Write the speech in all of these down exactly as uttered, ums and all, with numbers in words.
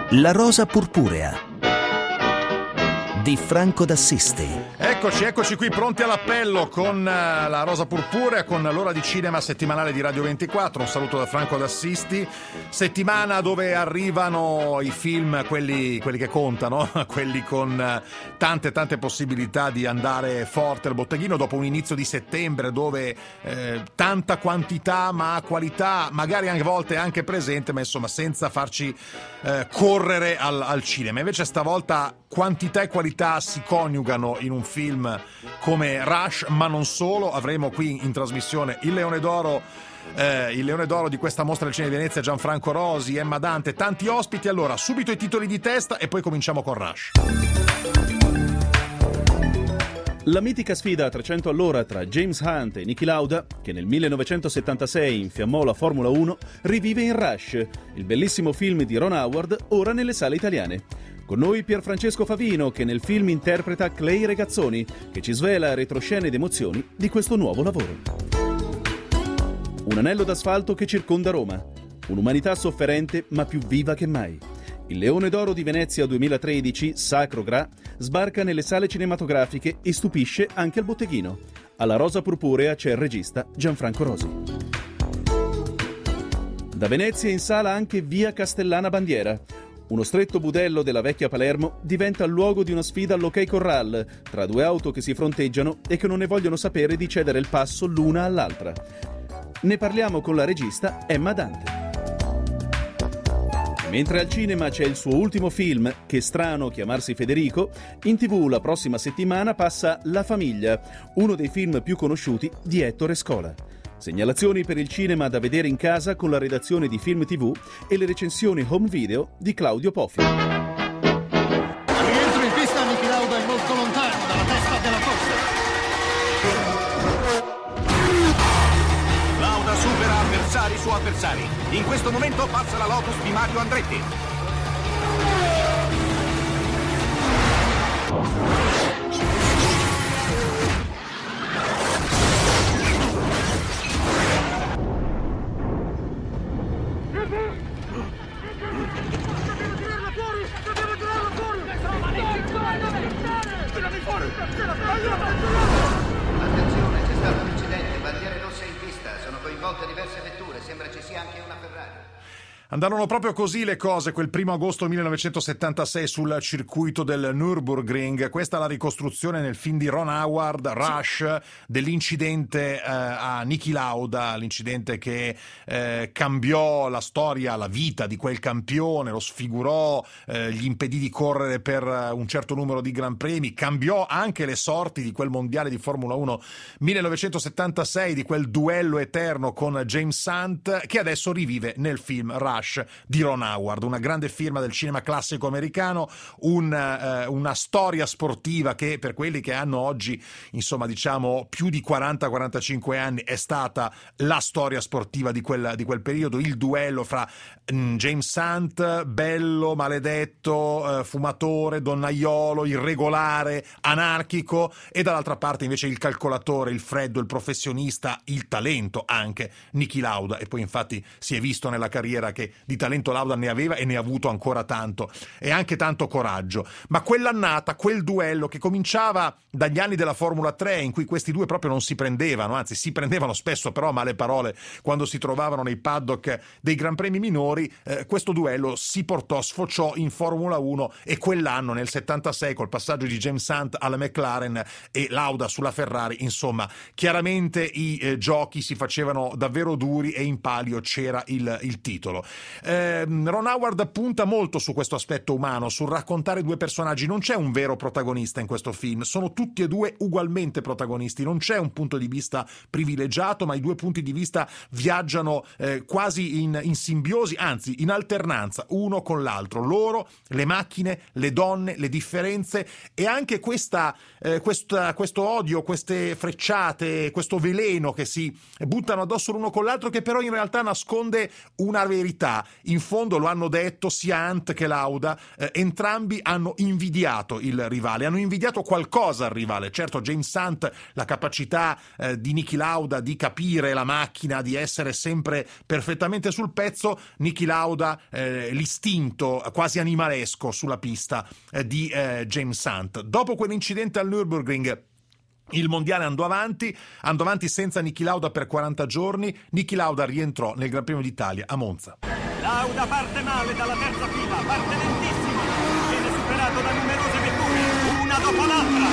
La rosa purpurea di Franco d'Assisti. Eccoci, eccoci qui pronti all'appello con la Rosa Purpurea, con l'ora di cinema settimanale di Radio ventiquattro. Un saluto da Franco d'Assisti. Settimana dove arrivano i film, quelli, quelli che contano, quelli con tante tante possibilità di andare forte al botteghino dopo un inizio di settembre dove eh, tanta quantità ma qualità, magari anche a volte anche presente, ma insomma senza farci eh, correre al, al cinema. Invece stavolta quantità e qualità si coniugano in un film come Rush, ma non solo. Avremo qui in trasmissione il Leone d'Oro eh, il Leone d'Oro di questa mostra del cinema di Venezia, Gianfranco Rosi, Emma Dante, tanti ospiti. Allora, subito i titoli di testa e poi cominciamo con Rush. La mitica sfida a trecento all'ora tra James Hunt e Niki Lauda, che nel millenovecentosettantasei infiammò la Formula uno, rivive in Rush, il bellissimo film di Ron Howard, ora nelle sale italiane. Con noi Pierfrancesco Favino, che nel film interpreta Clay Regazzoni, che ci svela retroscene ed emozioni di questo nuovo lavoro. Un anello d'asfalto che circonda Roma, un'umanità sofferente ma più viva che mai. Il Leone d'Oro di Venezia duemilatredici, Sacro Gra, sbarca nelle sale cinematografiche e stupisce anche al botteghino. Alla Rosa Purpurea c'è il regista Gianfranco Rosi. Da Venezia in sala anche Via Castellana Bandiera. Uno stretto budello della vecchia Palermo diventa il luogo di una sfida all'Ok Corral tra due auto che si fronteggiano e che non ne vogliono sapere di cedere il passo l'una all'altra. Ne parliamo con la regista Emma Dante. Mentre al cinema c'è il suo ultimo film, Che strano chiamarsi Federico, in tv la prossima settimana passa La famiglia, uno dei film più conosciuti di Ettore Scola. Segnalazioni per il cinema da vedere in casa con la redazione di Film tivù e le recensioni home video di Claudio Poffi. Al rientro in pista Niki Lauda è molto lontano dalla testa della corsa. Lauda supera avversari su avversari. In questo momento passa la Lotus di Mario Andretti. Attenzione, c'è stato un incidente, bandiere rosse in pista, sono coinvolte diverse vetture, sembra ci sia anche una Ferrari. Andarono proprio così le cose quel primo agosto millenovecentosettantasei sul circuito del Nürburgring. Questa è la ricostruzione nel film di Ron Howard, Rush, dell'incidente eh, a Niki Lauda, l'incidente che eh, cambiò la storia, la vita di quel campione, lo sfigurò, eh, gli impedì di correre per un certo numero di Gran Premi, cambiò anche le sorti di quel mondiale di Formula uno millenovecentosettantasei, di quel duello eterno con James Hunt, che adesso rivive nel film Rush di Ron Howard, una grande firma del cinema classico americano, un, eh, una storia sportiva che per quelli che hanno oggi, insomma, diciamo più di quaranta quarantacinque anni, è stata la storia sportiva di quel, di quel periodo, il duello fra mm, James Hunt, bello, maledetto, eh, fumatore, donnaiolo, irregolare, anarchico, e dall'altra parte invece il calcolatore, il freddo, il professionista, il talento anche, Niki Lauda. E poi infatti si è visto nella carriera che di talento Lauda ne aveva e ne ha avuto ancora tanto, e anche tanto coraggio. Ma quell'annata, quel duello che cominciava dagli anni della Formula tre, in cui questi due proprio non si prendevano, anzi si prendevano spesso però a male parole quando si trovavano nei paddock dei Gran Premi minori, eh, questo duello si portò, sfociò in Formula uno, e quell'anno nel settantasei col passaggio di James Hunt alla McLaren e Lauda sulla Ferrari, insomma chiaramente i eh, giochi si facevano davvero duri e in palio c'era il, il titolo. Eh, Ron Howard punta molto su questo aspetto umano, sul raccontare due personaggi. Non c'è un vero protagonista in questo film, sono tutti e due ugualmente protagonisti, non c'è un punto di vista privilegiato, ma i due punti di vista viaggiano eh, quasi in, in simbiosi, anzi in alternanza uno con l'altro. Loro, le macchine, le donne, le differenze, e anche questa, eh, questa, questo odio, queste frecciate, questo veleno che si buttano addosso l'uno con l'altro, che però in realtà nasconde una verità. verità, in fondo lo hanno detto sia Hunt che Lauda, eh, entrambi hanno invidiato il rivale, hanno invidiato qualcosa al rivale. Certo, James Hunt, la capacità eh, di Niki Lauda di capire la macchina, di essere sempre perfettamente sul pezzo, Niki Lauda eh, l'istinto quasi animalesco sulla pista eh, di eh, James Hunt. Dopo quell'incidente al Nürburgring, il mondiale andò avanti, andò avanti senza Niki Lauda per quaranta giorni. Niki Lauda rientrò nel Gran Premio d'Italia a Monza. Lauda parte male dalla terza fila, parte lentissimo, viene superato da numerose vetture, una dopo l'altra.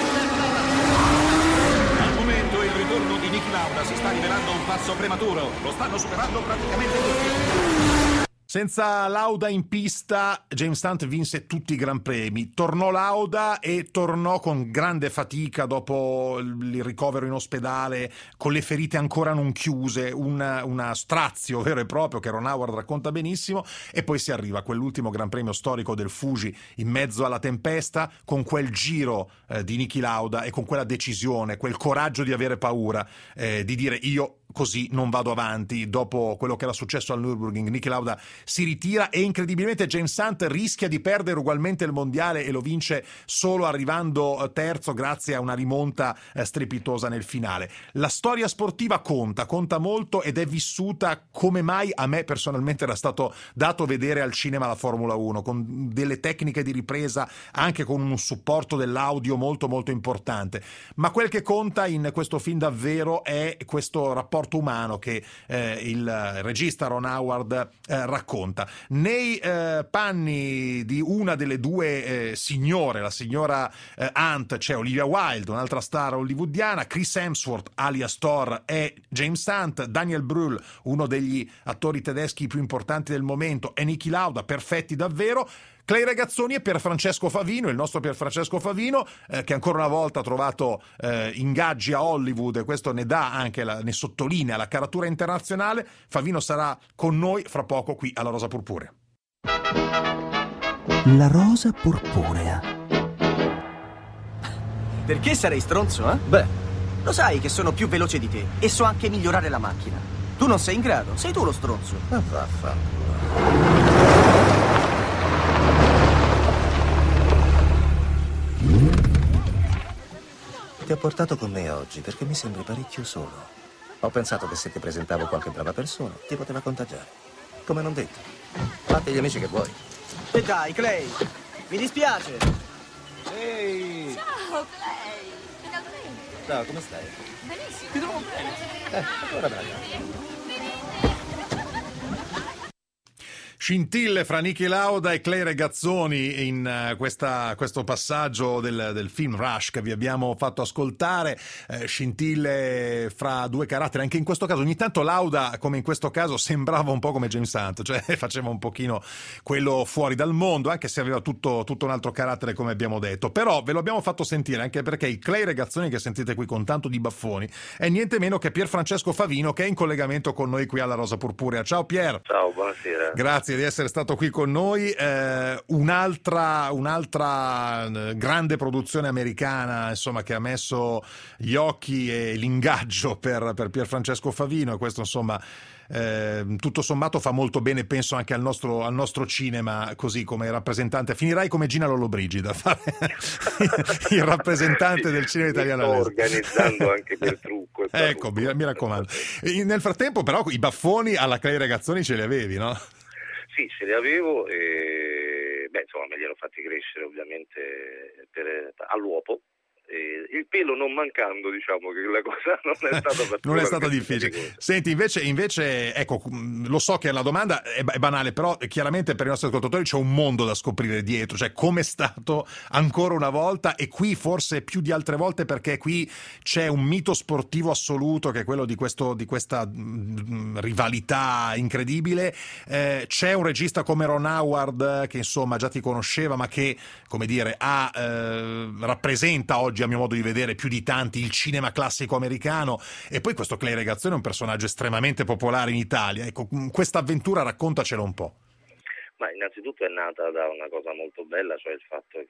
Al momento il ritorno di Niki Lauda si sta rivelando un passo prematuro, lo stanno superando praticamente tutti. Senza Lauda in pista, James Hunt vinse tutti i Gran Premi. Tornò Lauda e tornò con grande fatica dopo il ricovero in ospedale, con le ferite ancora non chiuse, una, una strazio vero e proprio che Ron Howard racconta benissimo, e poi si arriva a quell'ultimo Gran Premio storico del Fuji in mezzo alla tempesta, con quel giro eh, di Niki Lauda e con quella decisione, quel coraggio di avere paura, eh, di dire io così non vado avanti. Dopo quello che era successo al Nürburgring, Niki Lauda si ritira e incredibilmente James Hunt rischia di perdere ugualmente il mondiale e lo vince solo arrivando terzo grazie a una rimonta strepitosa nel finale. La storia sportiva conta, conta molto ed è vissuta come mai a me personalmente era stato dato vedere al cinema la Formula uno, con delle tecniche di ripresa, anche con un supporto dell'audio molto molto importante. Ma quel che conta in questo film davvero è questo rapporto umano che eh, il regista Ron Howard eh, racconta. Nei eh, panni di una delle due eh, signore, la signora eh, Hunt, c'è Olivia Wilde, un'altra star hollywoodiana, Chris Hemsworth alias Thor è James Hunt, Daniel Brühl, uno degli attori tedeschi più importanti del momento, e Niki Lauda, perfetti davvero. Clay Regazzoni e Pierfrancesco Favino, il nostro Pierfrancesco Favino, eh, che ancora una volta ha trovato eh, ingaggi a Hollywood, e questo ne dà anche, la, ne sottolinea la caratura internazionale. Favino sarà con noi fra poco qui alla Rosa Purpurea. La Rosa Purpurea. Perché sarei stronzo, eh? Beh, Lo sai che sono più veloce di te e so anche migliorare la macchina. Tu non sei in grado, sei tu lo stronzo. ma vaffanculo. Ti ho portato con me oggi perché mi sembri parecchio solo. Ho pensato che se ti presentavo qualche brava persona ti poteva contagiare. Come non detto. Fatti gli amici che vuoi. E dai, Clay, mi dispiace. Ehi! Ciao, Clay! Finalmente! Ciao, come stai? Benissimo! Ti trovo bene. Eh, ancora brava. Scintille fra Niki Lauda e Clay Regazzoni in uh, questa, questo passaggio del, del film Rush che vi abbiamo fatto ascoltare, eh, scintille fra due caratteri. Anche in questo caso ogni tanto Lauda, come in questo caso, sembrava un po' come James Hunt, cioè faceva un pochino quello fuori dal mondo, anche se aveva tutto, tutto un altro carattere, come abbiamo detto. Però ve lo abbiamo fatto sentire anche perché il Clay Regazzoni che sentite qui con tanto di baffoni è niente meno che Pierfrancesco Favino, che è in collegamento con noi qui alla Rosa Purpurea. Ciao Pier! Ciao, buonasera. Grazie di essere stato qui con noi. Eh, un'altra, un'altra grande produzione americana, insomma, che ha messo gli occhi e l'ingaggio per, per Pierfrancesco Favino, e questo insomma eh, tutto sommato fa molto bene, penso, anche al nostro, al nostro cinema, così come rappresentante. Finirai come Gina Lollobrigida a fare il rappresentante del cinema italiano. Sto organizzando anche quel trucco. Ecco, mi, mi raccomando. E nel frattempo però i baffoni alla Clay Regazzoni ce li avevi, no? Sì, ce li avevo e beh, insomma, me li ero fatti crescere ovviamente per, all'uopo. E il pelo non mancando, diciamo che la cosa non è stata non è stata difficile. Senti, invece, invece, ecco, lo so che la domanda è, è banale, però chiaramente per i nostri ascoltatori c'è un mondo da scoprire dietro, cioè come è stato ancora una volta, e qui forse più di altre volte, perché qui c'è un mito sportivo assoluto che è quello di, questo, di questa mh, rivalità incredibile. Eh, c'è un regista come Ron Howard che insomma già ti conosceva, ma che, come dire, ha, eh, rappresenta oggi, a mio modo di vedere, più di tanti il cinema classico americano, e poi questo Clay Regazzoni è un personaggio estremamente popolare in Italia. Ecco, questa avventura raccontacela un po'. Ma innanzitutto è nata da una cosa molto bella, cioè il fatto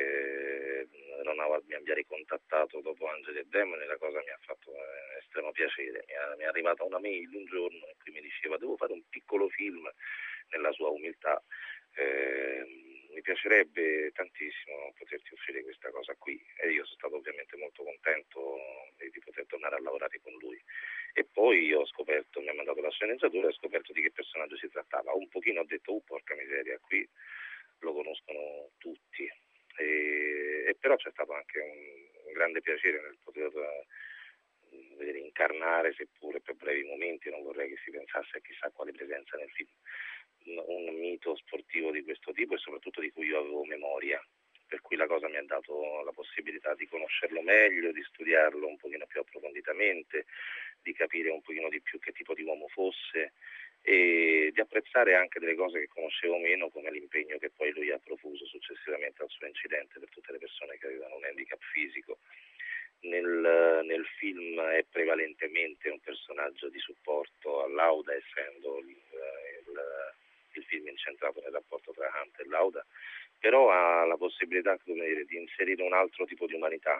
che Ron Howard mi abbia ricontattato dopo Angeli e Demoni. La cosa mi ha fatto eh, estremo piacere. Mi è, mi è arrivata una mail un giorno in cui mi diceva: devo fare un piccolo film piacerebbe tantissimo poterti offrire questa cosa qui, e io sono stato ovviamente molto contento di, di poter tornare a lavorare con lui. E poi io ho scoperto, mi ha mandato la sceneggiatura e ho scoperto di che personaggio si trattava. Un pochino ho detto, oh porca miseria, qui lo conoscono tutti, e, e però c'è stato anche un, un grande piacere nel poter uh, vedere incarnare, seppure per brevi momenti, non vorrei che si pensasse a chissà quale presenza nel film, un mito sportivo di questo tipo e soprattutto di cui io avevo memoria, per cui la cosa mi ha dato la possibilità di conoscerlo meglio, di studiarlo un pochino più approfonditamente, di capire un pochino di più che tipo di uomo fosse e di apprezzare anche delle cose che conoscevo meno, come l'impegno che poi lui ha profuso successivamente al suo incidente per tutte le persone che avevano un handicap fisico. Nel, nel film è prevalentemente un personaggio di supporto a Lauda, essendo il, il, il film incentrato nel rapporto tra Hunt e Lauda, però ha la possibilità, come dire, di inserire un altro tipo di umanità,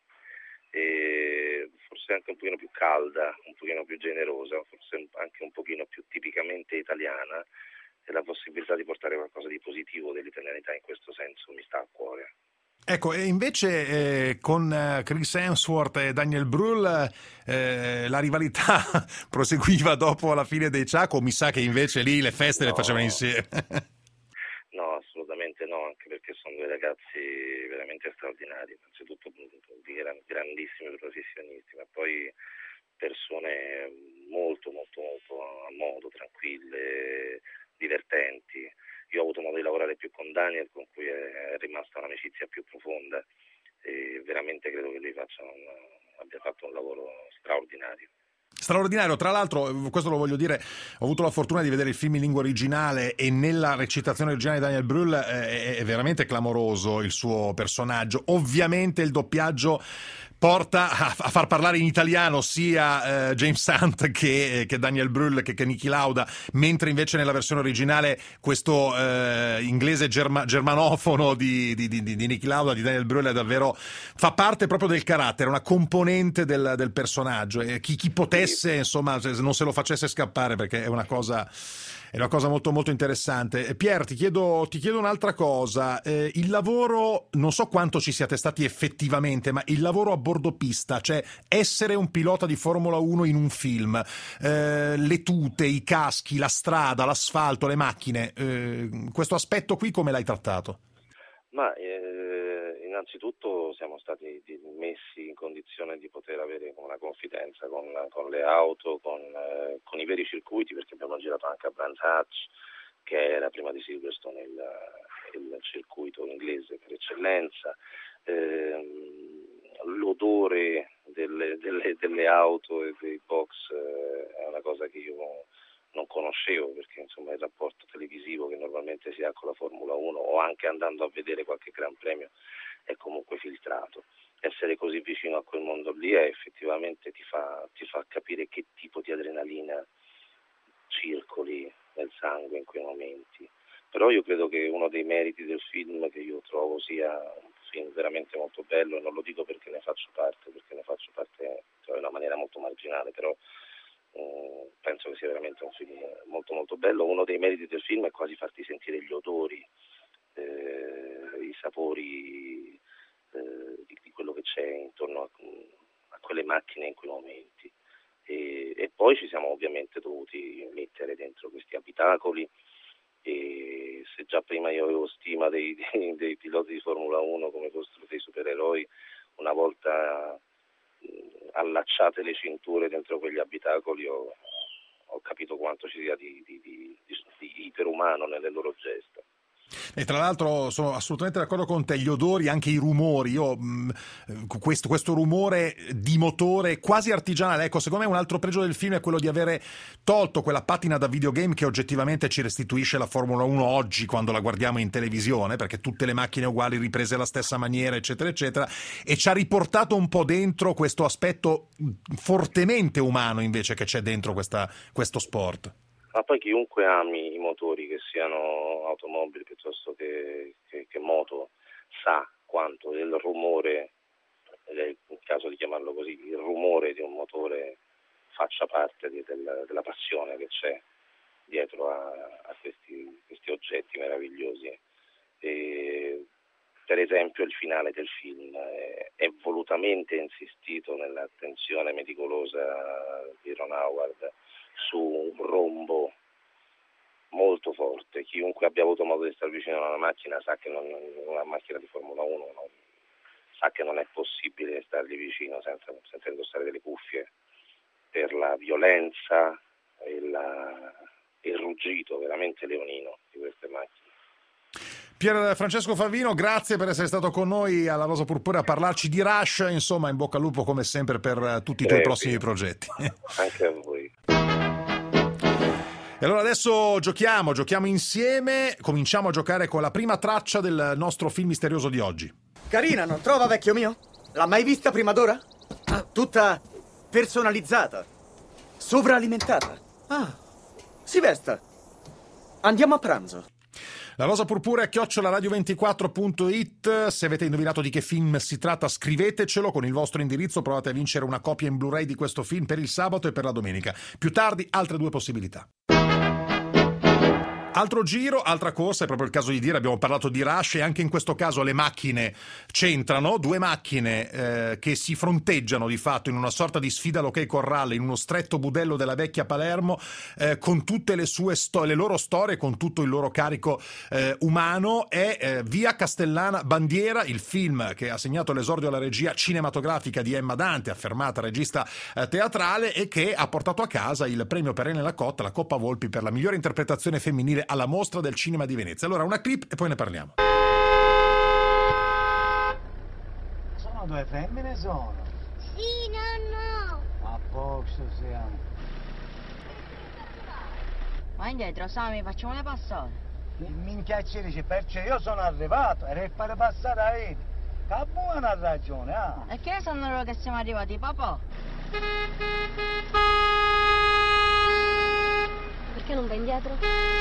e forse anche un pochino più calda, un pochino più generosa, forse anche un pochino più tipicamente italiana, e la possibilità di portare qualcosa di positivo dell'italianità in questo senso mi sta a cuore. Ecco, e invece eh, con eh, Chris Hemsworth e Daniel Brühl eh, la rivalità proseguiva dopo la fine dei Chaco, mi sa che invece lì le feste no, le facevano insieme. No, assolutamente no, anche perché sono due ragazzi veramente straordinari, innanzitutto di grandissimi professionisti, ma poi persone molto molto molto a modo, tranquille, divertenti. Io ho avuto modo di lavorare più con Daniel, con cui è rimasta un'amicizia più profonda, e veramente credo che lui faccia un, abbia fatto un lavoro straordinario. Straordinario, tra l'altro, questo lo voglio dire, ho avuto la fortuna di vedere il film in lingua originale e nella recitazione originale di Daniel Brühl è, è veramente clamoroso il suo personaggio. Ovviamente il doppiaggio porta a, a far parlare in italiano sia eh, James Hunt che, che Daniel Brühl che, che Niki Lauda, mentre invece nella versione originale questo eh, inglese germa, germanofono di, di, di, di Niki Lauda, di Daniel Brühl, è davvero, fa parte proprio del carattere, una componente del, del personaggio, e chi, chi potesse, insomma, non se lo facesse scappare, perché è una cosa... È una cosa molto molto interessante. Pier, ti chiedo, ti chiedo un'altra cosa. Eh, il lavoro, non so quanto ci siate stati effettivamente, ma il lavoro a bordo pista, cioè essere un pilota di Formula uno in un film, eh, le tute, i caschi, la strada, l'asfalto, le macchine, eh, questo aspetto qui come l'hai trattato? Ma eh, innanzitutto siamo stati messi in condizione di poter avere una confidenza con, con le auto, con, eh, con i veri circuiti, perché abbiamo girato anche a Brands Hatch, che era prima di Silverstone il, il circuito inglese per eccellenza. Eh, l'odore delle, delle, delle auto e dei box eh, è una cosa che io non conoscevo, perché insomma il rapporto televisivo che normalmente si ha con la Formula uno, o anche andando a vedere qualche Gran Premio, è comunque filtrato. Essere così vicino a quel mondo lì è, effettivamente ti fa, ti fa capire che tipo di adrenalina circoli nel sangue in quei momenti. Però io credo che uno dei meriti del film, che io trovo sia un film veramente molto bello, e non lo dico perché ne faccio parte, perché ne faccio parte in una maniera molto marginale, però Uh, penso che sia veramente un film molto molto bello. Uno dei meriti del film è quasi farti sentire gli odori, eh, i sapori eh, di, di quello che c'è intorno a, a quelle macchine in quei momenti, e, e poi ci siamo ovviamente dovuti mettere dentro questi abitacoli, e se già prima io avevo stima dei, dei, dei piloti di Formula uno come fossero dei supereroi, una volta allacciate le cinture dentro quegli abitacoli ho, ho capito quanto ci sia di, di, di, di iperumano nelle loro gesta. E tra l'altro sono assolutamente d'accordo con te, gli odori, anche i rumori. Io mh, questo, questo rumore di motore quasi artigianale, ecco, secondo me un altro pregio del film è quello di avere tolto quella patina da videogame che oggettivamente ci restituisce la Formula uno oggi quando la guardiamo in televisione, perché tutte le macchine uguali, riprese alla stessa maniera, eccetera eccetera, e ci ha riportato un po' dentro questo aspetto fortemente umano invece che c'è dentro questa, questo sport. Ma poi chiunque ami i motori, che siano automobili piuttosto che, che, che moto, sa quanto il rumore, ed è il caso di chiamarlo così, il rumore di un motore faccia parte di, del, della passione che c'è dietro a, a questi, questi oggetti meravigliosi. E, per esempio, il finale del film è, è volutamente insistito nell'attenzione meticolosa di Ron Howard su un rombo molto forte. Chiunque abbia avuto modo di stare vicino a una macchina sa che non, una macchina di Formula uno non, sa che non è possibile stargli vicino senza, senza indossare delle cuffie per la violenza e la, il ruggito veramente leonino di queste macchine. Pier Francesco Favino, grazie per essere stato con noi alla Rosa Purpurea a parlarci di Rush. Insomma, in bocca al lupo come sempre per tutti i tuoi prossimi progetti. Anche a voi. E allora adesso giochiamo, giochiamo insieme, cominciamo a giocare con la prima traccia del nostro film misterioso di oggi. Carina, non trova, vecchio mio? L'ha mai vista prima d'ora? Ah, tutta personalizzata, sovralimentata. Ah, si vesta. Andiamo a pranzo. La Rosa Purpurea chiocciola radio ventiquattro punto it. Se avete indovinato di che film si tratta, scrivetecelo con il vostro indirizzo. Provate a vincere una copia in Blu-ray di questo film per il sabato e per la domenica. Più tardi altre due possibilità. Altro giro, altra corsa, è proprio il caso di dire, abbiamo parlato di Rush e anche in questo caso le macchine c'entrano, due macchine eh, che si fronteggiano di fatto in una sorta di sfida all'Ok Corral in uno stretto budello della vecchia Palermo eh, con tutte le sue sto- le loro storie, con tutto il loro carico eh, umano. È eh, Via Castellana Bandiera, il film che ha segnato l'esordio alla regia cinematografica di Emma Dante, affermata regista eh, teatrale, e che ha portato a casa il premio per Elena Cotta, la Coppa Volpi per la migliore interpretazione femminile alla Mostra del Cinema di Venezia. Allora una clip e poi ne parliamo. Sono due femmine, sono? Sì, nonno! A posto siamo. Ma indietro, Sami, facciamole passare. Il minchiacci dice, perciò io sono arrivato e per fare passare a vedi. Che buona ha ragione, ah! E che sono loro che siamo arrivati, papà? Perché non vai indietro?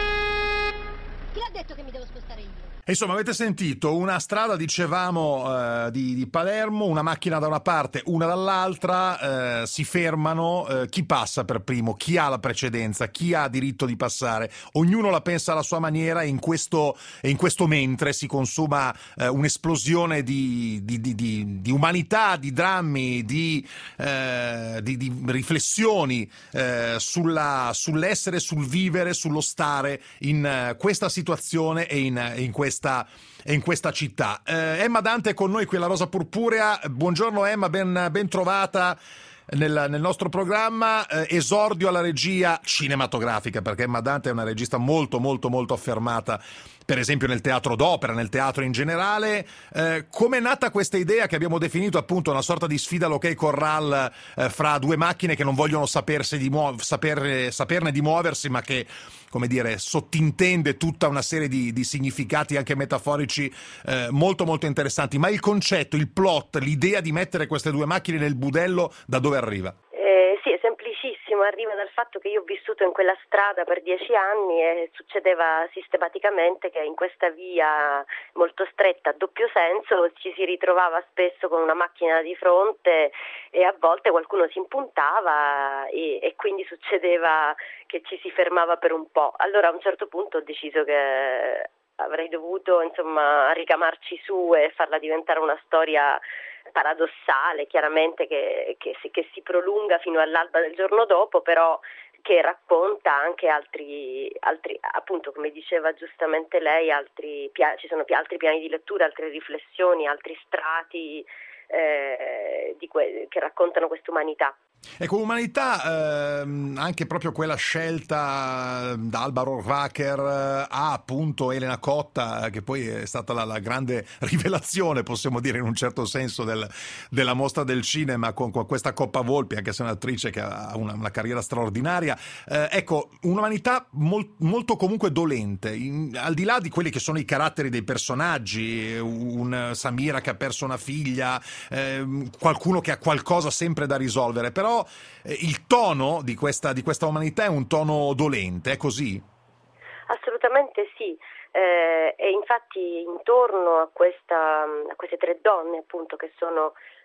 Chi l'ha detto che mi devo spostare io? E insomma, avete sentito una strada, dicevamo, eh, di, di Palermo, una macchina da una parte, una dall'altra, eh, si fermano, eh, chi passa per primo, chi ha la precedenza, chi ha diritto di passare, ognuno la pensa alla sua maniera e in questo, e in questo mentre si consuma eh, un'esplosione di, di, di, di, di umanità, di drammi, di, eh, di, di riflessioni eh, sulla, sull'essere, sul vivere, sullo stare in eh, questa situazione e in, in questa in questa città. Eh, Emma Dante è con noi qui alla Rosa Purpurea. Buongiorno Emma, ben, ben trovata nel, nel nostro programma. Eh, esordio alla regia cinematografica, perché Emma Dante è una regista molto molto molto affermata, per esempio nel teatro d'opera, nel teatro in generale. Eh, come è nata questa idea che abbiamo definito appunto una sorta di sfida all'Ok Corral eh, fra due macchine che non vogliono sapersi di muo- saper, saperne di muoversi, ma che, come dire, sottintende tutta una serie di, di significati anche metaforici eh, molto molto interessanti. Ma il concetto, il plot, l'idea di mettere queste due macchine nel budello, da dove arriva? Eh, sì, è semplicissimo, arriva dal fatto che io ho vissuto in quella strada per dieci anni e succedeva sistematicamente che in questa via molto stretta a doppio senso ci si ritrovava spesso con una macchina di fronte e a volte qualcuno si impuntava e, e quindi succedeva che ci si fermava per un po'. Allora a un certo punto ho deciso che avrei dovuto insomma ricamarci su e farla diventare una storia paradossale, chiaramente che, che, si, che si prolunga fino all'alba del giorno dopo, però che racconta anche altri, altri appunto come diceva giustamente lei, altri pia- ci sono altri piani di lettura, altre riflessioni, altri strati eh, di que- che raccontano quest'umanità. Ecco, umanità, ehm, anche proprio quella scelta da Alba Rohrwacher a appunto Elena Cotta, che poi è stata la, la grande rivelazione, possiamo dire in un certo senso, del, della Mostra del Cinema con, con questa Coppa Volpi, anche se è un'attrice che ha una, una carriera straordinaria. Eh, ecco, un'umanità mol, molto comunque dolente, in, al di là di quelli che sono i caratteri dei personaggi, un Samira che ha perso una figlia, eh, qualcuno che ha qualcosa sempre da risolvere, però eh, il tono di questa, di questa umanità è un tono dolente, è così? Assolutamente sì, eh, e infatti intorno a, questa, a queste tre donne appunto che sono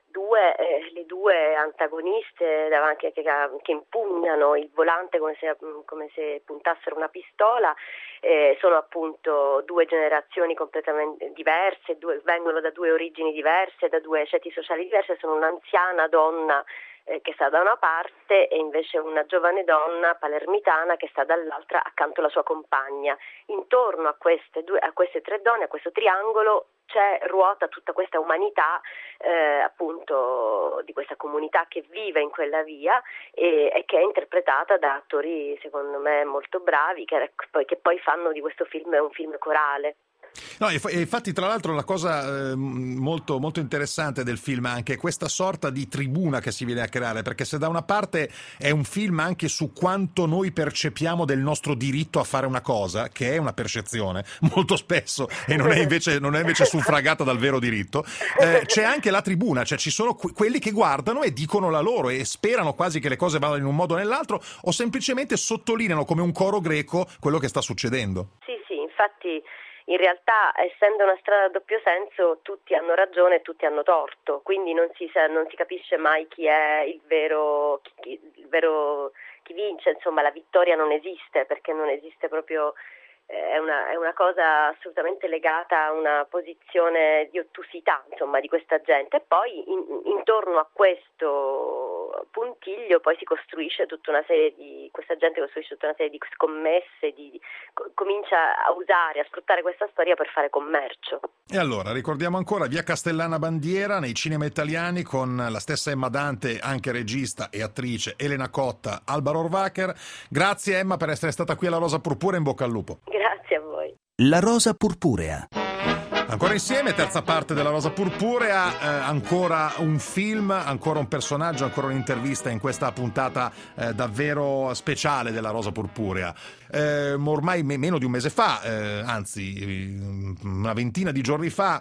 due, eh, le due antagoniste davanti, che, che impugnano il volante come se, come se puntassero una pistola, eh, sono appunto due generazioni completamente diverse, due, vengono da due origini diverse, da due ceti sociali diverse, sono un'anziana donna eh, che sta da una parte e invece una giovane donna palermitana che sta dall'altra accanto alla sua compagna. Intorno a queste, due, a queste tre donne, a questo triangolo, c'è ruota tutta questa umanità eh, appunto di questa comunità che vive in quella via e, e che è interpretata da attori secondo me molto bravi che poi, che poi fanno di questo film un film corale. No, e infatti tra l'altro la cosa eh, molto, molto interessante del film è anche questa sorta di tribuna che si viene a creare, perché se da una parte è un film anche su quanto noi percepiamo del nostro diritto a fare una cosa, che è una percezione molto spesso e non è invece, non è invece suffragata dal vero diritto, eh, c'è anche la tribuna, cioè ci sono que- quelli che guardano e dicono la loro e sperano quasi che le cose vadano in un modo o nell'altro o semplicemente sottolineano come un coro greco quello che sta succedendo. Sì, sì, infatti in realtà, essendo una strada a doppio senso, tutti hanno ragione e tutti hanno torto, quindi non si, non si capisce mai chi è il vero, chi, il vero, chi vince, insomma la vittoria non esiste, perché non esiste proprio, eh, è, una, è una cosa assolutamente legata a una posizione di ottusità, insomma, di questa gente, e poi in, intorno a questo puntiglio poi si costruisce tutta una serie di, questa gente costruisce tutta una serie di scommesse, di, di, comincia a usare, a sfruttare questa storia per fare commercio. E allora, ricordiamo ancora Via Castellana Bandiera nei cinema italiani con la stessa Emma Dante, anche regista e attrice, Elena Cotta, Alba Rohrwacher. Grazie Emma per essere stata qui alla Rosa Purpurea, in bocca al lupo. Grazie a voi. La Rosa Purpurea. Ancora insieme, terza parte della Rosa Purpurea, eh, ancora un film, ancora un personaggio, ancora un'intervista in questa puntata eh, davvero speciale della Rosa Purpurea. Eh, ormai me- meno di un mese fa, eh, anzi una ventina di giorni fa,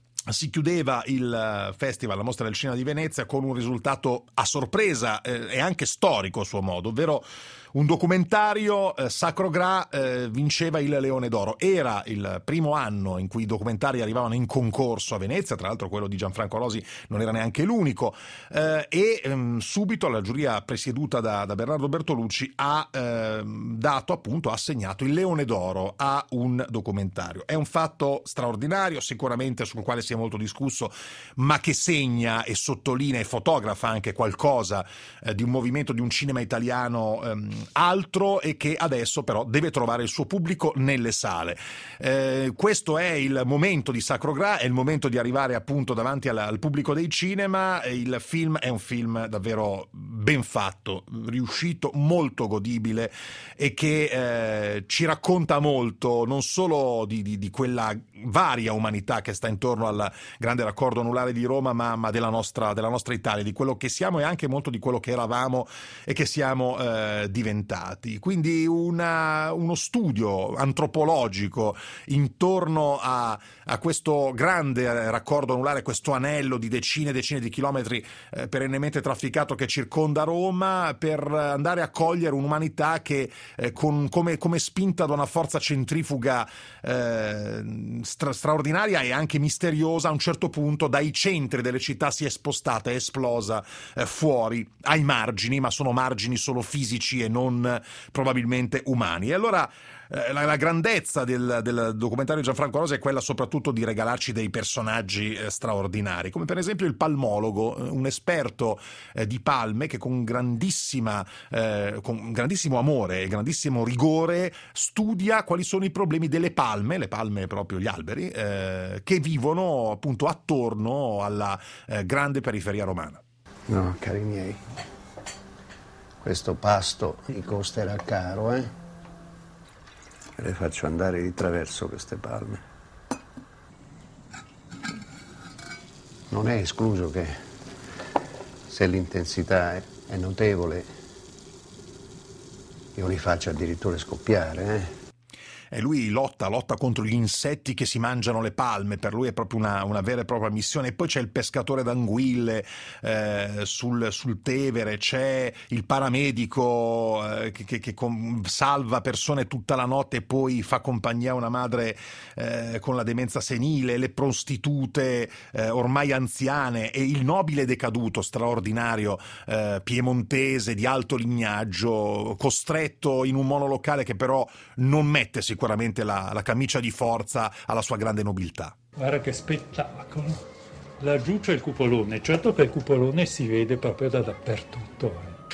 si chiudeva il festival, la Mostra del Cinema di Venezia, con un risultato a sorpresa eh, e anche storico a suo modo, ovvero un documentario, eh, Sacro Gra, eh, vinceva il Leone d'Oro. Era il primo anno in cui i documentari arrivavano in concorso a Venezia, tra l'altro quello di Gianfranco Rosi non era neanche l'unico, eh, e ehm, subito la giuria presieduta da, da Bernardo Bertolucci ha ehm, dato, appunto, ha assegnato il Leone d'Oro a un documentario. È un fatto straordinario, sicuramente sul quale si è molto discusso, ma che segna e sottolinea e fotografa anche qualcosa eh, di un movimento, di un cinema italiano ehm, altro, e che adesso però deve trovare il suo pubblico nelle sale. Eh, questo è il momento di Sacro Gra, è il momento di arrivare appunto davanti al, al pubblico dei cinema. Il film è un film davvero ben fatto, riuscito, molto godibile e che eh, ci racconta molto non solo di, di, di quella varia umanità che sta intorno al grande raccordo anulare di Roma, ma, ma della nostra, della nostra Italia, di quello che siamo e anche molto di quello che eravamo e che siamo eh, diventati. Quindi una, uno studio antropologico intorno a, a questo grande raccordo anulare, questo anello di decine e decine di chilometri eh, perennemente trafficato che circonda Roma, per andare a cogliere un'umanità che eh, con, come, come spinta da una forza centrifuga eh, stra, straordinaria e anche misteriosa, a un certo punto dai centri delle città si è spostata, è esplosa eh, fuori, ai margini, ma sono margini solo fisici e non probabilmente umani. E allora eh, la, la grandezza del, del documentario Gianfranco Rosi è quella soprattutto di regalarci dei personaggi eh, straordinari, come per esempio il palmologo, eh, un esperto eh, di palme che con grandissima eh, con grandissimo amore e grandissimo rigore studia quali sono i problemi delle palme, le palme proprio gli alberi, eh, che vivono appunto attorno alla eh, grande periferia romana. No, cari miei, questo pasto mi costerà caro, eh? Le faccio andare di traverso queste palme. Non è escluso che, se l'intensità è, è notevole, io li faccio addirittura scoppiare, eh? e lui lotta, lotta contro gli insetti che si mangiano le palme, per lui è proprio una, una vera e propria missione. E poi c'è il pescatore d'anguille eh, sul, sul Tevere, c'è il paramedico eh, che, che, che com- salva persone tutta la notte e poi fa compagnia a una madre eh, con la demenza senile, le prostitute eh, ormai anziane e il nobile decaduto straordinario eh, piemontese di alto lignaggio, costretto in un monolocale che però non mette sicuramente la, la camicia di forza alla sua grande nobiltà. Guarda che spettacolo! Laggiù c'è il cupolone, certo che il cupolone si vede proprio da dappertutto. Eh.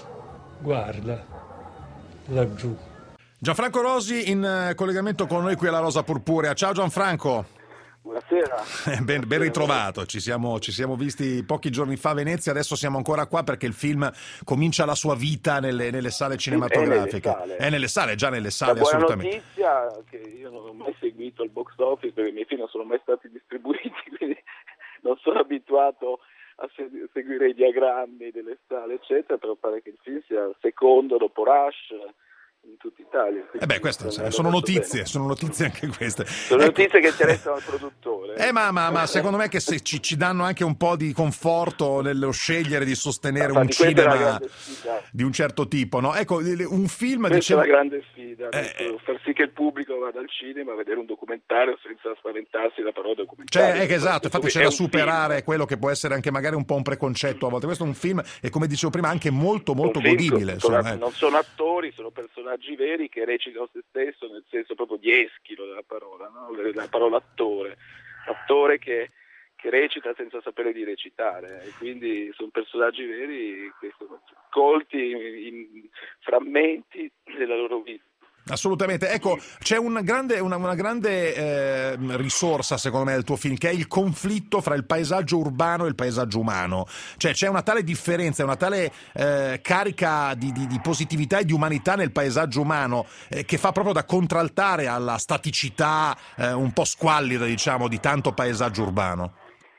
Guarda, laggiù. Gianfranco Rosi in collegamento con noi qui alla Rosa Purpurea. Ciao Gianfranco. Buonasera. Ben, ben ritrovato, ci siamo, ci siamo visti pochi giorni fa a Venezia, adesso siamo ancora qua perché il film comincia la sua vita nelle, nelle sale cinematografiche. È nelle sale. È nelle sale, già nelle sale, La buona assolutamente. notizia è che io non ho mai seguito il box office perché i miei film non sono mai stati distribuiti, quindi non sono abituato a seguire i diagrammi delle sale, eccetera, però pare che il film sia il secondo dopo Rush in tutta Italia. Eh beh, queste sono notizie, bene. sono notizie anche queste. Sono ecco. notizie che interessano al produttore. Eh, ma, ma, ma secondo me che se ci, ci danno anche un po' di conforto nello scegliere di sostenere Infatti, un cinema sfida. di un certo tipo, no? Ecco, un film... Questa dicevo... è la grande sfida, eh, far sì che il pubblico vada al cinema a vedere un documentario senza spaventarsi la parola documentario. Cioè, è che esatto, infatti c'è è da un superare film. quello che può essere anche magari un po' un preconcetto a volte. Questo è un film e come dicevo prima anche molto molto Un film, godibile. sono, Insomma, eh. Non sono attori, sono personaggi veri che recitano se stesso nel senso proprio di eschilo della parola, no? La parola attore, attore che, che recita senza sapere di recitare, e quindi sono personaggi veri che sono colti in, in frammenti della loro vita. Assolutamente, ecco, c'è un grande, una, una grande eh, risorsa secondo me del tuo film, che è il conflitto fra il paesaggio urbano e il paesaggio umano. Cioè c'è una tale differenza, una tale eh, carica di, di, di positività e di umanità nel paesaggio umano eh, che fa proprio da contraltare alla staticità eh, un po' squallida, diciamo, di tanto paesaggio urbano.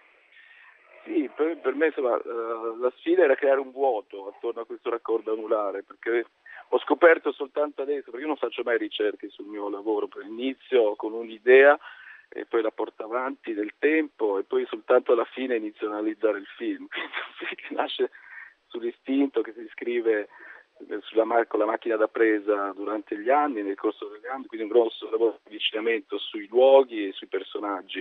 Sì, per, per me insomma, uh, la sfida era creare un vuoto attorno a questo raccordo anulare, perché ho scoperto soltanto adesso, perché io non faccio mai ricerche sul mio lavoro, per inizio con un'idea e poi la porto avanti nel tempo e poi soltanto alla fine inizio a analizzare il film. Quindi è un film che nasce sull'istinto, che si scrive sulla, con la macchina da presa durante gli anni, nel corso degli anni, quindi un grosso lavoro di avvicinamento sui luoghi e sui personaggi.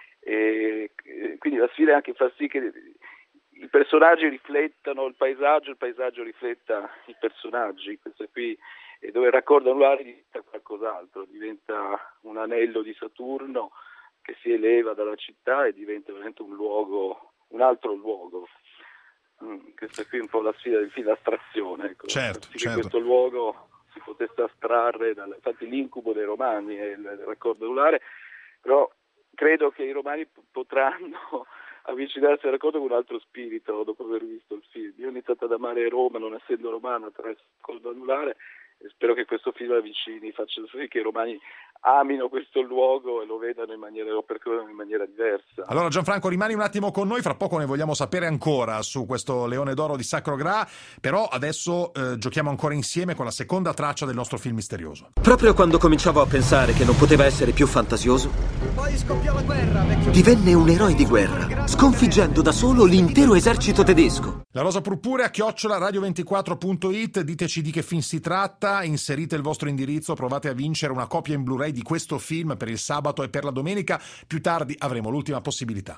E quindi la sfida è anche far sì che i personaggi riflettano il paesaggio, il paesaggio rifletta i personaggi. Questo qui è dove il raccordo anulare diventa qualcos'altro, diventa un anello di Saturno che si eleva dalla città e diventa veramente un luogo, un altro luogo. Mm, questa qui è un po' la sfida del film, l'astrazione. Ecco. Certo, sì, certo. Che questo luogo si potesse astrarre, dal, infatti l'incubo dei romani è il, il raccordo anulare, però credo che i romani p- potranno avvicinarsi al raccordo con un altro spirito dopo aver visto il film. Io ho iniziato ad amare Roma, non essendo romano, attraverso il raccordo anulare, e spero che questo film avvicini, faccia sì che i romani amino questo luogo e lo vedano in maniera, lo percorrano in maniera diversa. Allora Gianfranco, rimani un attimo con noi, fra poco ne vogliamo sapere ancora su questo Leone d'Oro di Sacro Gra, però adesso eh, giochiamo ancora insieme con la seconda traccia del nostro film misterioso. Proprio quando cominciavo a pensare che non poteva essere più fantasioso, poi scoppiò la guerra, vecchio. Divenne un eroe di guerra, sconfiggendo da solo l'intero esercito tedesco. La Rosa Purpurea, chiocciola radio ventiquattro punto it, diteci di che film si tratta, inserite il vostro indirizzo, provate a vincere una copia in Blu-ray di questo film per il sabato e per la domenica. Più tardi avremo l'ultima possibilità.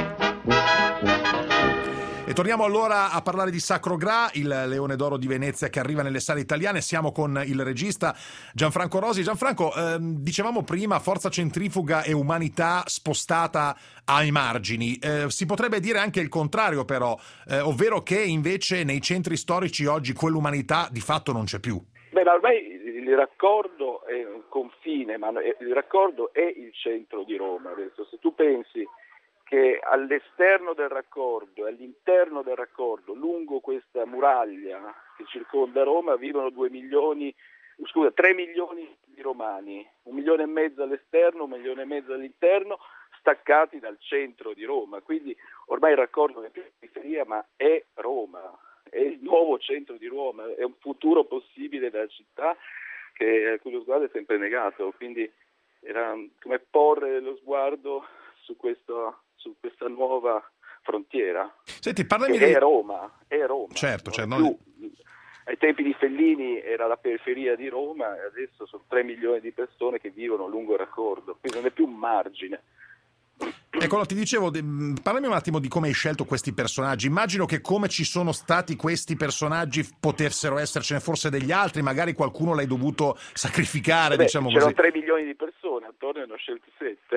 E torniamo allora a parlare di Sacro Gra, il Leone d'Oro di Venezia che arriva nelle sale italiane. Siamo con il regista Gianfranco Rosi. Gianfranco, ehm, dicevamo prima forza centrifuga e umanità spostata ai margini. Eh, si potrebbe dire anche il contrario però, eh, ovvero che invece nei centri storici oggi quell'umanità di fatto non c'è più. Beh, ma ormai il raccordo è un confine, ma il raccordo è il centro di Roma adesso. Se tu pensi che all'esterno del raccordo e all'interno del raccordo, lungo questa muraglia che circonda Roma, vivono due milioni, scusa, tre milioni di romani, un milione e mezzo all'esterno, un milione e mezzo all'interno, staccati dal centro di Roma. Quindi ormai il raccordo non è più periferia, ma è Roma, è il nuovo centro di Roma, è un futuro possibile della città che, a cui lo sguardo è sempre negato, quindi era come porre lo sguardo su, questo, su questa nuova frontiera. Senti, parlami che di... è Roma, è Roma. Certo, certo. Più, ai tempi di Fellini era la periferia di Roma e adesso sono tre milioni di persone che vivono lungo il raccordo, quindi non è più un margine. Ecco, no, ti dicevo, parlami un attimo di come hai scelto questi personaggi. Immagino che come ci sono stati questi personaggi potessero essercene forse degli altri, magari qualcuno l'hai dovuto sacrificare, Beh, diciamo c'erano così. tre milioni di persone, attorno ne ho scelti sette.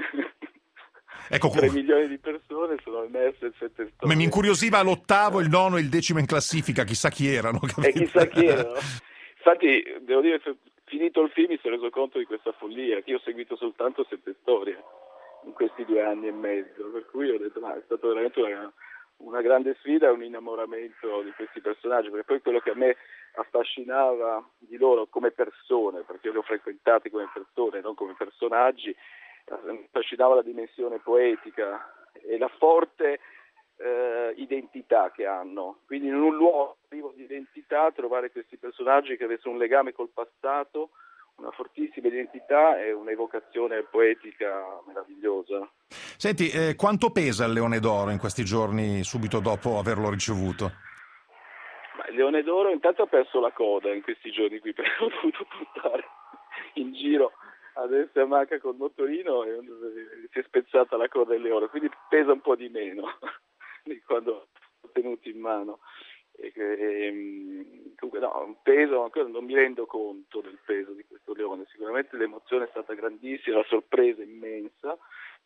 Ecco, tre milioni di persone sono emerse sette storie. Ma mi incuriosiva l'ottavo, il nono e il decimo in classifica, chissà chi erano. E chissà chi erano. Infatti, devo dire, finito il film mi sono reso conto di questa follia, che io ho seguito soltanto sette storie in questi due anni e mezzo, per cui ho detto, ma è stata veramente una, una grande sfida e un innamoramento di questi personaggi, perché poi quello che a me affascinava di loro come persone, perché io li ho frequentati come persone, non come personaggi, mi affascinava la dimensione poetica e la forte eh, identità che hanno, quindi in un luogo privo di identità trovare questi personaggi che avessero un legame col passato, una fortissima identità e un'evocazione poetica meravigliosa. Senti, eh, quanto pesa il Leone d'Oro in questi giorni subito dopo averlo ricevuto? Ma il Leone d'Oro intanto ha perso la coda in questi giorni qui, perché ho dovuto portare in giro adesso a Maca col motorino e si è spezzata la coda del leone, quindi pesa un po' di meno di quando l'ho tenuto in mano. E, e, comunque no, un peso, ancora non mi rendo conto del peso di questo leone, sicuramente l'emozione è stata grandissima, la sorpresa immensa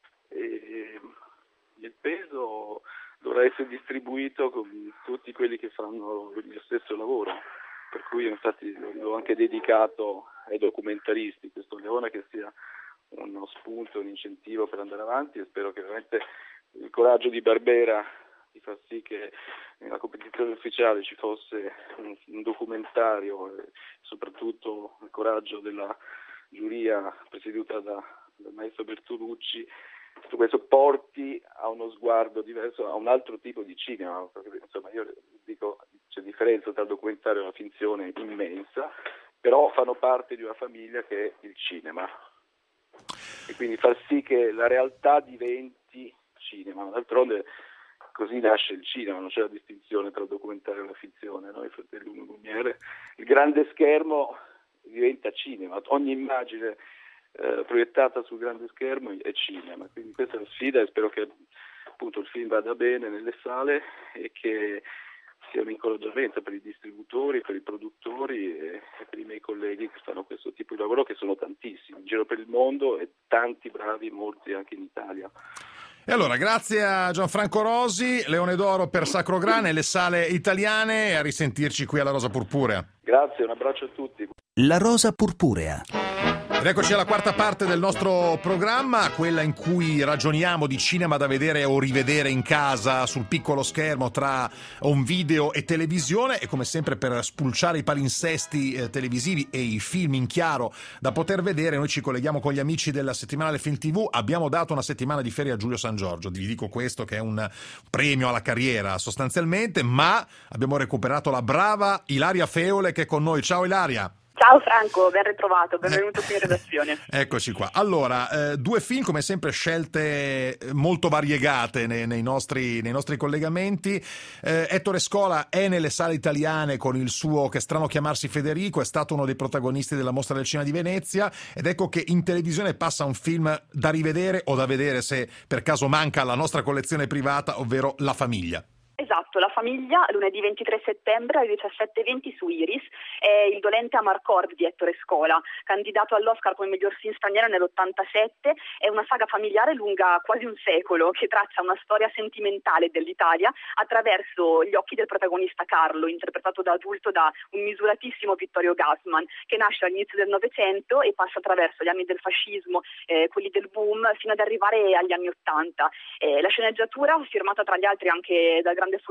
e il peso dovrà essere distribuito con tutti quelli che fanno il mio stesso lavoro, per cui infatti l'ho anche dedicato ai documentaristi, questo leone che sia uno spunto, un incentivo per andare avanti, e spero che veramente il coraggio di Barbera di far sì che nella competizione ufficiale ci fosse un, un documentario e soprattutto il coraggio della giuria presieduta da, dal maestro Bertolucci, tutto questo porti a uno sguardo diverso, a un altro tipo di cinema, perché insomma io dico c'è differenza tra il documentario e la finzione immensa, però fanno parte di una famiglia che è il cinema e quindi far sì che la realtà diventi cinema, d'altronde così nasce il cinema, non c'è la distinzione tra il documentario e la finzione, no? I fratelli Lumière, il grande schermo diventa cinema, ogni immagine eh, proiettata sul grande schermo è cinema, quindi questa è la sfida e spero che appunto il film vada bene nelle sale e che sia un incoraggiamento per i distributori, per i produttori e, e per i miei colleghi che fanno questo tipo di lavoro, che sono tantissimi in giro per il mondo e tanti bravi, molti anche in Italia. E allora, grazie a Gianfranco Rosi, Leone d'Oro per Sacro Gra nelle sale italiane, e a risentirci qui alla Rosa Purpurea. Grazie, un abbraccio a tutti. La Rosa Purpurea. Ed eccoci alla quarta parte del nostro programma, quella in cui ragioniamo di cinema da vedere o rivedere in casa sul piccolo schermo tra un video e televisione, e come sempre per spulciare i palinsesti eh, televisivi e i film in chiaro da poter vedere noi ci colleghiamo con gli amici della settimanale Film tivù. Abbiamo dato una settimana di ferie a Giulio San Giorgio, vi dico questo che è un premio alla carriera sostanzialmente, ma abbiamo recuperato la brava Ilaria Feole che è con noi. Ciao Ilaria! Ciao Franco, ben ritrovato, benvenuto qui in redazione. Eccoci qua. Allora, eh, due film come sempre scelte molto variegate nei, nei, nostri, nei nostri collegamenti. Eh, Ettore Scola è nelle sale italiane con il suo Che è strano chiamarsi Federico, è stato uno dei protagonisti della Mostra del Cinema di Venezia, ed ecco che in televisione passa un film da rivedere o da vedere se per caso manca alla nostra collezione privata, ovvero La Famiglia. Esatto, La Famiglia, lunedì ventitré settembre alle diciassette e venti su Iris, è Il dolente Amarcord di Ettore Scola, candidato all'Oscar come miglior film straniero nell'ottantasette, è una saga familiare lunga quasi un secolo che traccia una storia sentimentale dell'Italia attraverso gli occhi del protagonista Carlo, interpretato da adulto da un misuratissimo Vittorio Gassman, che nasce all'inizio del Novecento e passa attraverso gli anni del fascismo, eh, quelli del boom, fino ad arrivare agli anni Ottanta. Eh, la sceneggiatura, firmata tra gli altri anche dal grande Furio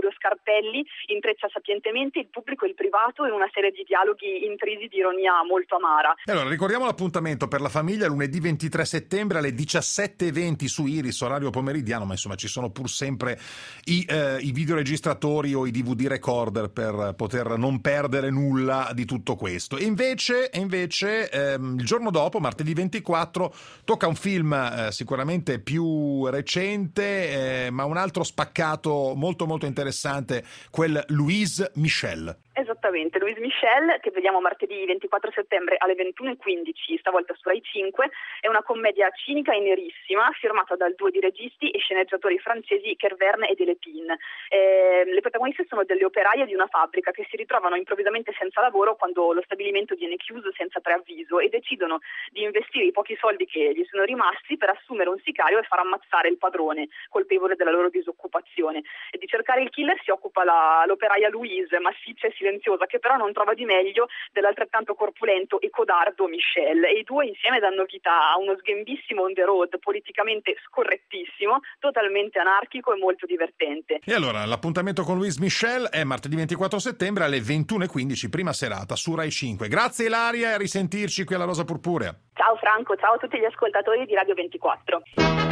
Fabio Scarpelli intreccia sapientemente il pubblico e il privato in una serie di dialoghi intrisi di ironia molto amara. Allora, ricordiamo l'appuntamento per la famiglia lunedì ventitré settembre alle diciassette e venti su Iris, orario pomeridiano, ma insomma ci sono pur sempre i, eh, i videoregistratori o i D V D recorder per poter non perdere nulla di tutto questo. E invece, e invece ehm, il giorno dopo, martedì ventiquattro, tocca un film eh, sicuramente più recente, eh, ma un altro spaccato molto molto interessante, quel Louise Michel. Esattamente, Louise Michel, che vediamo martedì ventiquattro settembre alle ventuno e quindici, stavolta su Rai cinque, è una commedia cinica e nerissima, firmata dal duo di registi e sceneggiatori francesi Kervern e Delepin. Eh, le protagoniste sono delle operaie di una fabbrica che si ritrovano improvvisamente senza lavoro quando lo stabilimento viene chiuso senza preavviso e decidono di investire i pochi soldi che gli sono rimasti per assumere un sicario e far ammazzare il padrone, colpevole della loro disoccupazione. E di cercare il killer si occupa la, l'operaia Louise, massiccia e silenziosa, che però non trova di meglio dell'altrettanto corpulento e codardo Michel, e i due insieme danno vita a uno sghembissimo on the road politicamente scorrettissimo, totalmente anarchico e molto divertente. E allora l'appuntamento con Louise Michel è martedì ventiquattro settembre alle ventuno e quindici, prima serata su Rai cinque. Grazie Ilaria e a risentirci qui alla Rosa Purpurea. Ciao Franco, ciao a tutti gli ascoltatori di Radio ventiquattro.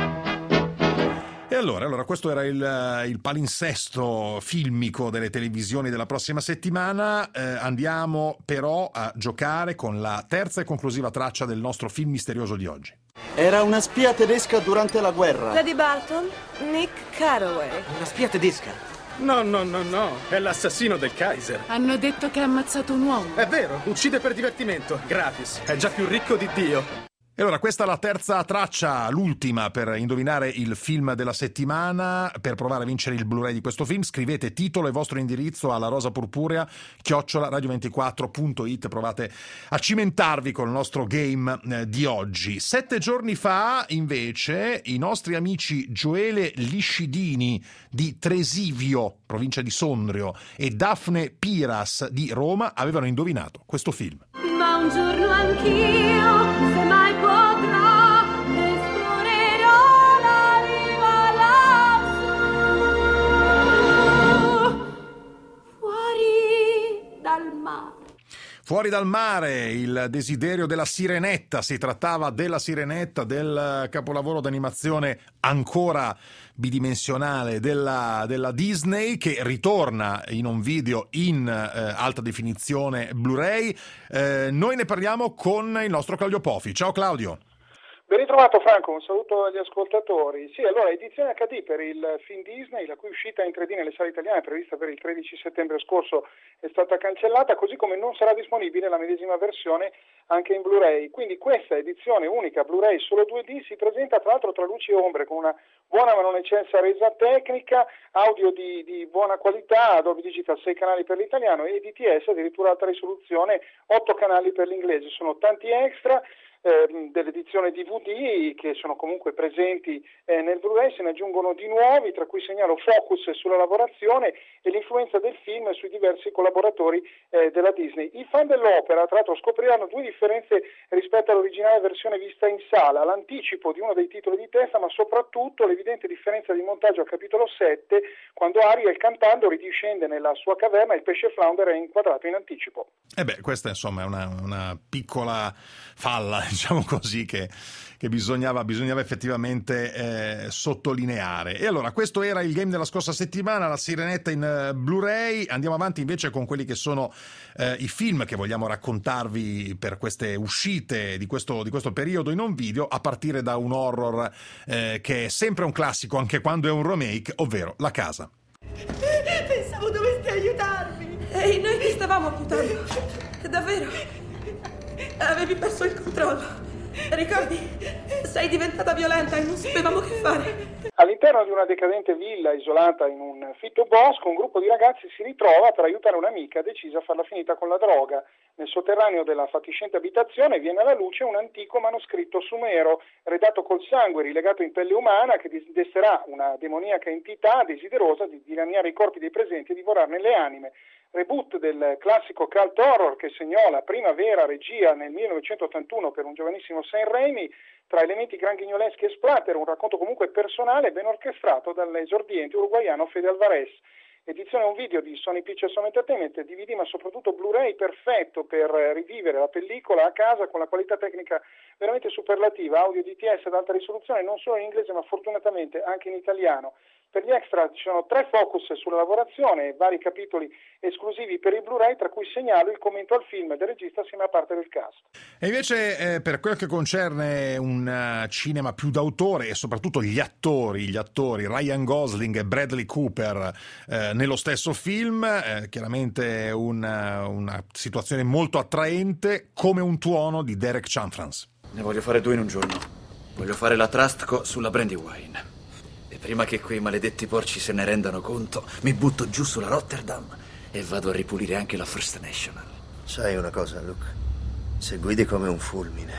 E allora, allora questo era il, il palinsesto filmico delle televisioni della prossima settimana. Eh, andiamo però a giocare con la terza e conclusiva traccia del nostro film misterioso di oggi. Era una spia tedesca durante la guerra. Lady Barton? Nick Carraway. Una spia tedesca? No, no, no, no, è l'assassino del Kaiser. Hanno detto che ha ammazzato un uomo. È vero, uccide per divertimento, gratis. È già più ricco di Dio. E allora questa è la terza traccia, l'ultima per indovinare il film della settimana. Per provare a vincere il Blu-ray di questo film scrivete titolo e vostro indirizzo alla rosa purpurea chiocciola radio ventiquattro punto it. Provate a cimentarvi con il nostro game eh, di oggi. Sette giorni fa invece i nostri amici Gioele Liscidini di Tresivio, provincia di Sondrio, e Daphne Piras di Roma avevano indovinato questo film. Ma un giorno anch'io, se mai potrò, esplorerò la riva lassù, fuori dal mare. Fuori dal mare, il desiderio della Sirenetta. Si trattava della Sirenetta, del capolavoro d'animazione ancora bidimensionale della, della Disney, che ritorna in un video in eh, alta definizione Blu-ray. Eh, noi ne parliamo con il nostro Claudio Pofi. Ciao Claudio. Ben ritrovato Franco, un saluto agli ascoltatori. Sì, allora, edizione acca di per il film Disney, la cui uscita in tre D nelle sale italiane prevista per il tredici settembre scorso è stata cancellata, così come non sarà disponibile la medesima versione anche in Blu-ray. Quindi questa edizione unica Blu-ray solo due D si presenta tra l'altro tra luci e ombre, con una buona ma non eccelsa resa tecnica, audio di, di buona qualità, Dolby Digital sei canali per l'italiano e D T S addirittura alta risoluzione, otto canali per l'inglese. Sono tanti extra dell'edizione D V D che sono comunque presenti eh, nel Blu-ray, se ne aggiungono di nuovi, tra cui segnalo focus sulla lavorazione e l'influenza del film sui diversi collaboratori eh, della Disney. I fan dell'opera tra l'altro scopriranno due differenze rispetto all'originale versione vista in sala: l'anticipo di uno dei titoli di testa, ma soprattutto l'evidente differenza di montaggio al capitolo sette, quando Ariel cantando ridiscende nella sua caverna e il pesce flounder è inquadrato in anticipo. E eh beh, questa insomma è una, una piccola falla, diciamo così, che, che bisognava, bisognava effettivamente eh, sottolineare. E allora, questo era il game della scorsa settimana, la Sirenetta in uh, Blu-ray. Andiamo avanti invece con quelli che sono eh, i film che vogliamo raccontarvi per queste uscite di questo, di questo periodo in un video, a partire da un horror eh, che è sempre un classico anche quando è un remake, ovvero La Casa. Pensavo doveste aiutarmi. Ehi, noi ti stavamo aiutando. Davvero? Avevi perso il controllo. Ricordi? Sei diventata violenta e non sapevamo che fare. All'interno di una decadente villa isolata in un fitto bosco, un gruppo di ragazzi si ritrova per aiutare un'amica decisa a farla finita con la droga. Nel sotterraneo della fatiscente abitazione viene alla luce un antico manoscritto sumero, redatto col sangue, rilegato in pelle umana, che desterà una demoniaca entità desiderosa di dilaniare i corpi dei presenti e divorarne le anime. Reboot del classico cult horror che segnò la prima vera regia nel millenovecentottantuno per un giovanissimo Sam Raimi, tra elementi granghignoloschi e splatter, un racconto comunque personale ben orchestrato dall'esordiente uruguaiano Fede Alvarez. edizione un video di Sony Pictures Home Entertainment, D V D ma soprattutto Blu-ray, perfetto per rivivere la pellicola a casa con la qualità tecnica veramente superlativa, audio D T S ad alta risoluzione non solo in inglese ma fortunatamente anche in italiano. Per gli extra ci sono tre focus sulla lavorazione e vari capitoli esclusivi per il Blu-ray, tra cui segnalo il commento al film del regista assieme a parte del cast. E invece eh, per quel che concerne un uh, cinema più d'autore e soprattutto gli attori, gli attori Ryan Gosling e Bradley Cooper eh, nello stesso film, eh, chiaramente una, una situazione molto attraente, Come un tuono di Derek Cianfrance. Ne voglio fare due in un giorno. Voglio fare la Trustco sulla Brandywine. E prima che quei maledetti porci se ne rendano conto, mi butto giù sulla Rotterdam e vado a ripulire anche la First National. Sai una cosa, Luke? Se guidi come un fulmine,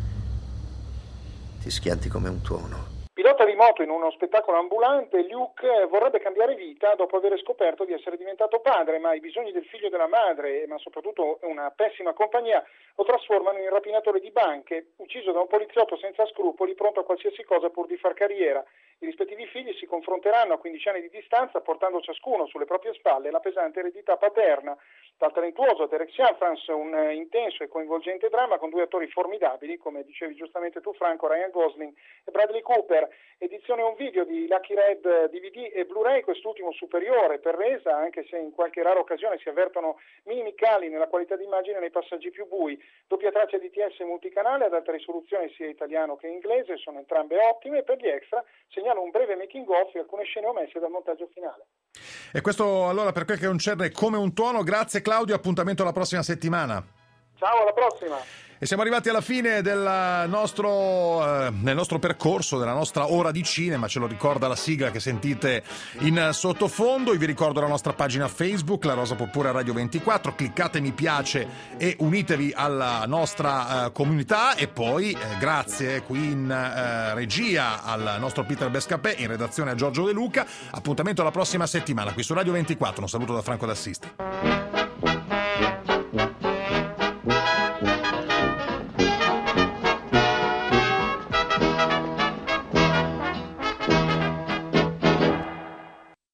ti schianti come un tuono. Pilota di moto in uno spettacolo ambulante, Luke vorrebbe cambiare vita dopo aver scoperto di essere diventato padre, ma i bisogni del figlio e della madre, ma soprattutto una pessima compagnia, lo trasformano in rapinatore di banche, ucciso da un poliziotto senza scrupoli, pronto a qualsiasi cosa pur di far carriera. I rispettivi figli si confronteranno a quindici anni di distanza, portando ciascuno sulle proprie spalle la pesante eredità paterna. Dal talentuoso Derek Cianfrance, un intenso e coinvolgente dramma con due attori formidabili, come dicevi giustamente tu Franco, Ryan Gosling e Bradley Cooper. Edizione un video di Lucky Red D V D e Blu-ray, quest'ultimo superiore per resa, anche se in qualche rara occasione si avvertono minimi cali nella qualità d'immagine nei passaggi più bui. Doppia traccia D T S multicanale ad alta risoluzione sia italiano che inglese, sono entrambe ottime. Per gli extra segnalo un breve making of e alcune scene omesse dal montaggio finale. E questo allora per quel che concerne Come un tuono. Grazie Claudio, appuntamento la prossima settimana. Ciao, alla prossima. E siamo arrivati alla fine del nostro, eh, nel nostro percorso, della nostra ora di cinema, ce lo ricorda la sigla che sentite in sottofondo. Io vi ricordo la nostra pagina Facebook, La Rosa Purpurea Radio ventiquattro, cliccate mi piace e unitevi alla nostra eh, comunità. E poi eh, grazie qui in eh, regia al nostro Peter Bescapè, in redazione a Giorgio De Luca. Appuntamento alla prossima settimana qui su Radio ventiquattro, un saluto da Franco D'Assisti.